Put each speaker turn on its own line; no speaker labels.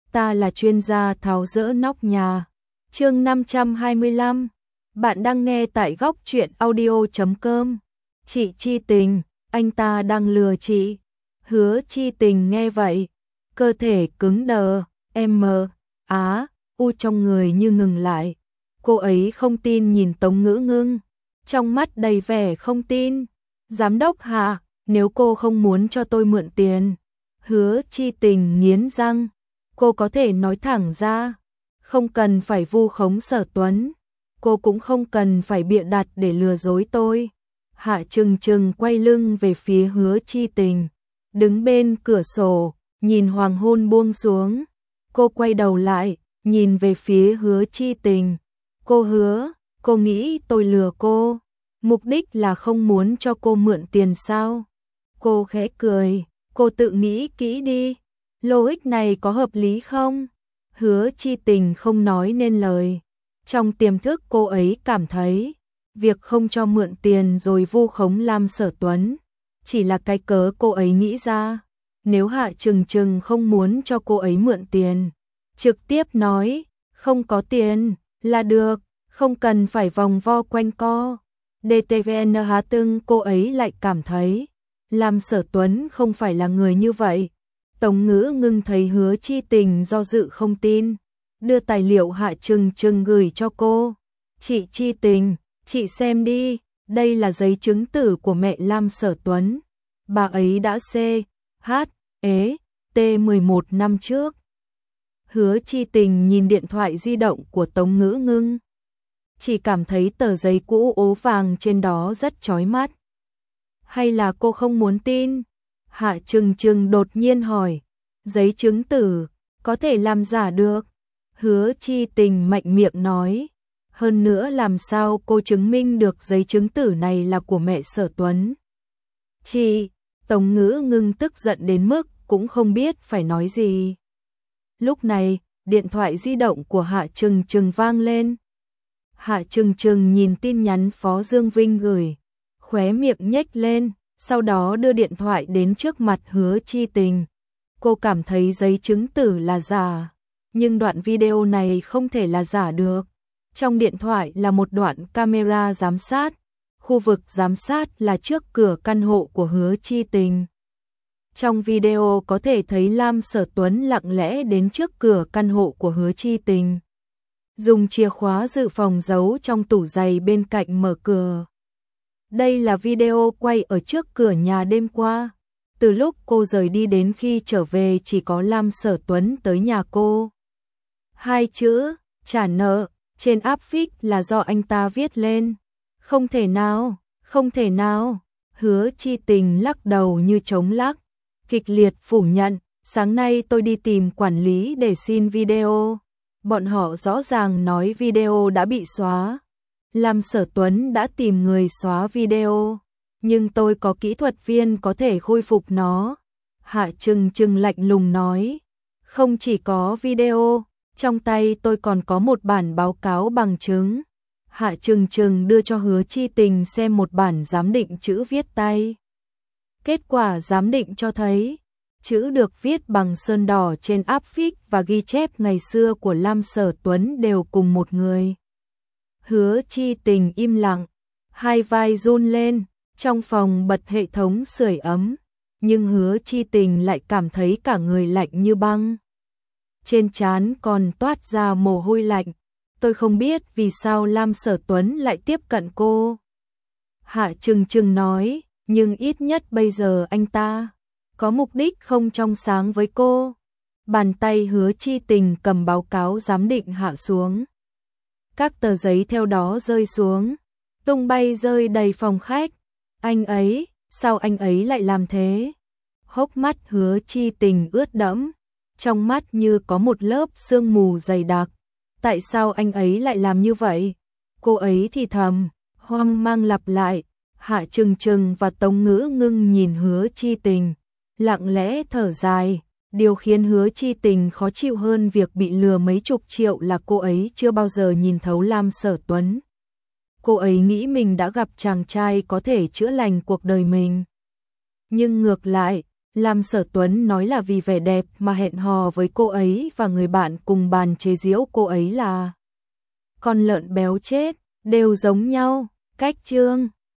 ta là chuyên gia tháo dỡ nóc nhà. Chương 525. Bạn đang nghe tại góc truyện audio.com. Chị Chi Tình, anh ta đang lừa chị. Hứa Chi Tình nghe vậy, cơ thể cứng đờ, u trong người như ngừng lại. Cô ấy không tin nhìn Tống Ngữ Ngưng, trong mắt đầy vẻ không tin. Giám đốc Hạ, nếu cô không muốn cho tôi mượn tiền. Hứa Chi Tình nghiến răng, cô có thể nói thẳng ra, không cần phải vu khống Sở Tuấn, cô cũng không cần phải bịa đặt để lừa dối tôi. Hạ Trừng Trừng quay lưng về phía Hứa Chi Tình, đứng bên cửa sổ, nhìn hoàng hôn buông xuống. Cô quay đầu lại, nhìn về phía Hứa Chi Tình. Cô Hứa, cô nghĩ tôi lừa cô, mục đích là không muốn cho cô mượn tiền sao? Cô khẽ cười, cô tự nghĩ kỹ đi, logic này có hợp lý không? Hứa Chi Tình không nói nên lời. Trong tiềm thức cô ấy cảm thấy, việc không cho mượn tiền rồi vu khống Lam Sở Tuấn chỉ là cái cớ cô ấy nghĩ ra. Nếu Hạ Trừng Trừng không muốn cho cô ấy mượn tiền, trực tiếp nói, không có tiền, là được, không cần phải vòng vo quanh co. DTVN Há Tưng cô ấy lại cảm thấy, Lam Sở Tuấn không phải là người như vậy. Tống Ngữ Ngưng thấy Hứa Chi Tình do dự không tin, đưa tài liệu Hạ Trừng Trừng gửi cho cô. Chị Chi Tình, chị xem đi, đây là giấy chứng tử của mẹ Lam Sở Tuấn. Bà ấy đã CHT11 năm trước. Hứa Chi Tình nhìn điện thoại di động của Tống Ngữ Ngưng, chỉ cảm thấy tờ giấy cũ ố vàng trên đó rất chói mắt. Hay là cô không muốn tin? Hạ Trừng Trừng đột nhiên hỏi, giấy chứng tử có thể làm giả được? Hứa Chi Tình mạnh miệng nói, hơn nữa làm sao cô chứng minh được giấy chứng tử này là của mẹ Sở Tuấn? Chị, Tống Ngữ Ngưng tức giận đến mức cũng không biết phải nói gì. Lúc này, điện thoại di động của Hạ Trừng Trừng vang lên. Hạ Trừng Trừng nhìn tin nhắn Phó Dương Vinh gửi, khóe miệng nhếch lên, sau đó đưa điện thoại đến trước mặt Hứa Chi Tình. Cô cảm thấy giấy chứng tử là giả, nhưng đoạn video này không thể là giả được. Trong điện thoại là một đoạn camera giám sát, khu vực giám sát là trước cửa căn hộ của Hứa Chi Tình. Trong video có thể thấy Lam Sở Tuấn lặng lẽ đến trước cửa căn hộ của Hứa Chi Tình, dùng chìa khóa dự phòng giấu trong tủ giày bên cạnh mở cửa. Đây là video quay ở trước cửa nhà đêm qua. Từ lúc cô rời đi đến khi trở về chỉ có Lam Sở Tuấn tới nhà cô. Hai chữ, trả nợ, trên áp phích là do anh ta viết lên. Không thể nào, không thể nào. Hứa Chi Tình lắc đầu như trống lắc, kịch liệt phủ nhận, sáng nay tôi đi tìm quản lý để xin video. Bọn họ rõ ràng nói video đã bị xóa. Lam Sở Tuấn đã tìm người xóa video, nhưng tôi có kỹ thuật viên có thể khôi phục nó. Hạ Trừng Trừng lạnh lùng nói, không chỉ có video, trong tay tôi còn có một bản báo cáo bằng chứng. Hạ Trừng Trừng đưa cho Hứa Chi Tình xem một bản giám định chữ viết tay. Kết quả giám định cho thấy, chữ được viết bằng sơn đỏ trên áp phích và ghi chép ngày xưa của Lam Sở Tuấn đều cùng một người. Hứa Chi Tình im lặng, hai vai run lên, trong phòng bật hệ thống sưởi ấm, nhưng Hứa Chi Tình lại cảm thấy cả người lạnh như băng. Trên trán còn toát ra mồ hôi lạnh, tôi không biết vì sao Lam Sở Tuấn lại tiếp cận cô. Hạ Trừng Trừng nói, nhưng ít nhất bây giờ anh ta có mục đích không trong sáng với cô. Bàn tay Hứa Chi Tình cầm báo cáo giám định hạ xuống. Các tờ giấy theo đó rơi xuống, tung bay rơi đầy phòng khách. Anh ấy, sao anh ấy lại làm thế? Hốc mắt Hứa Chi Tình ướt đẫm, trong mắt như có một lớp sương mù dày đặc. Tại sao anh ấy lại làm như vậy? Cô ấy thì thầm, hoang mang lặp lại. Hạ Trừng Trừng và Tống Ngữ Ngưng nhìn Hứa Chi Tình, lặng lẽ thở dài. Điều khiến Hứa Chi Tình khó chịu hơn việc bị lừa mấy chục triệu là cô ấy chưa bao giờ nhìn thấu Lam Sở Tuấn. Cô ấy nghĩ mình đã gặp chàng trai có thể chữa lành cuộc đời mình. Nhưng ngược lại, Lam Sở Tuấn nói là vì vẻ đẹp mà hẹn hò với cô ấy và người bạn cùng bàn chế giễu cô ấy là con lợn béo chết, đều giống nhau, cách chương.